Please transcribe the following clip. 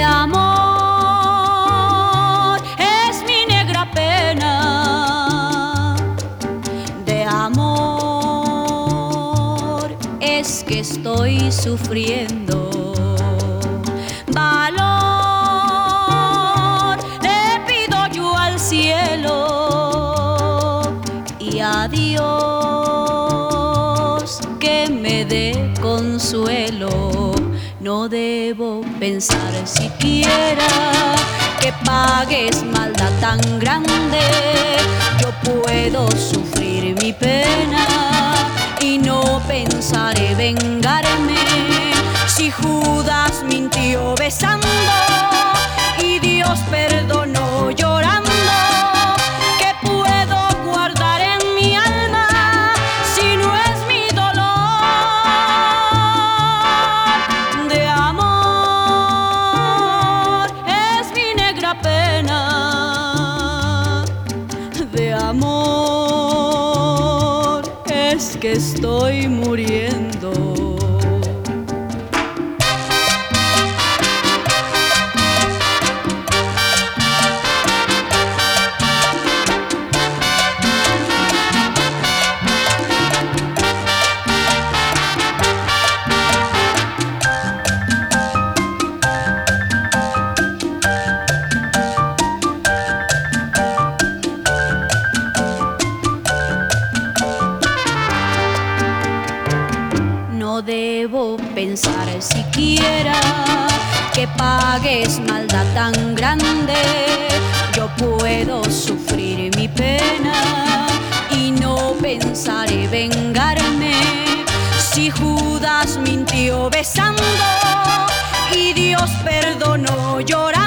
amor es mi negra pena, de amor es que estoy sufriendo. Valor le pido yo al cielo y a Dios que me dé consuelo. No debo pensar siquiera que pagues maldad tan grande. Yo puedo sufrir mi pena y no pensaré vengarme. Si Judas mintió besando y Dios perdonó llorando, ¿qué puedo guardar en mi alma si no es mi dolor? De amor es mi negra pena, de amor es que estoy muriendo. No debo pensar siquiera que pagues maldad tan grande. Yo puedo sufrir mi pena y no pensaré vengarme. Si Judas mintió besando y Dios perdonó llorando,